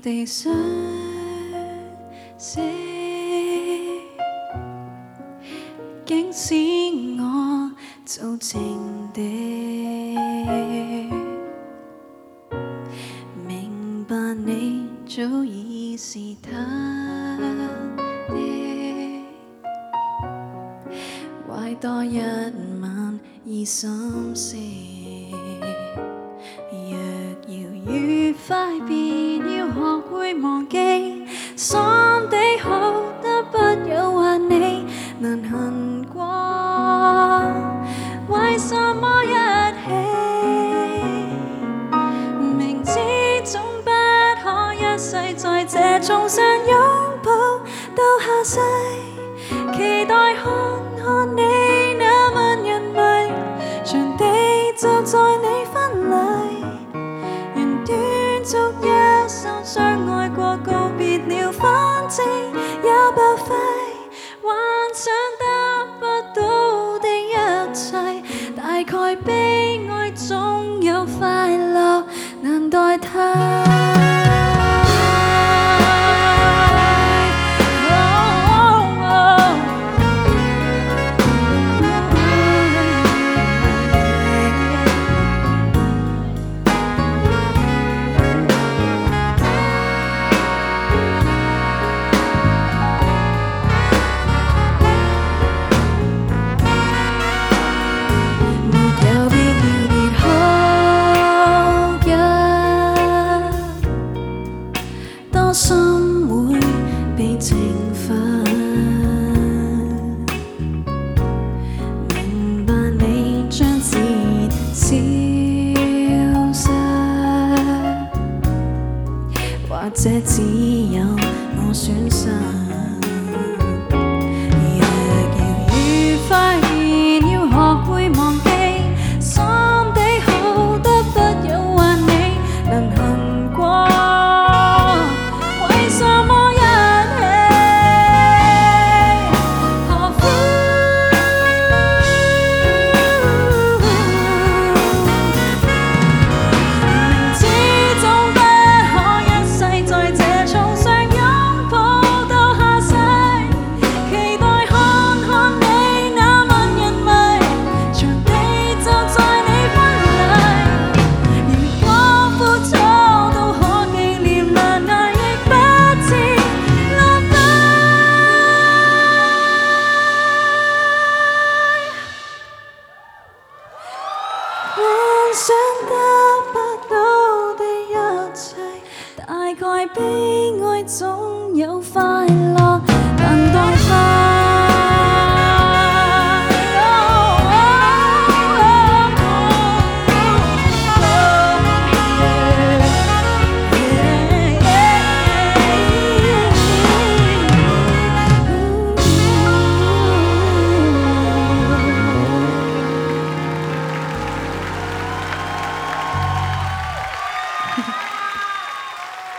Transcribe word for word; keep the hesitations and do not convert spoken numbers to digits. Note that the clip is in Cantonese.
地相識，竟使我做情敵。明白你早已是他的，壞多一晚已心死。若要愉快，便要學會忘記。心地好得不誘惑你能行過，為什麼一起？明知總不可一世在這重上擁抱到下世，期待看看你那萬人迷，場地就在你婚禮。足一生相愛過，告別了，反正也白費。幻想得不到的一切，大概悲哀總有快樂難代替。心會被懲罰，明白你將自然消失，或者只有我損失。若要愉快，便要學會忘記。心地好得不誘惑你能行過。想得不到的一切，大概悲哀總有快樂難代替。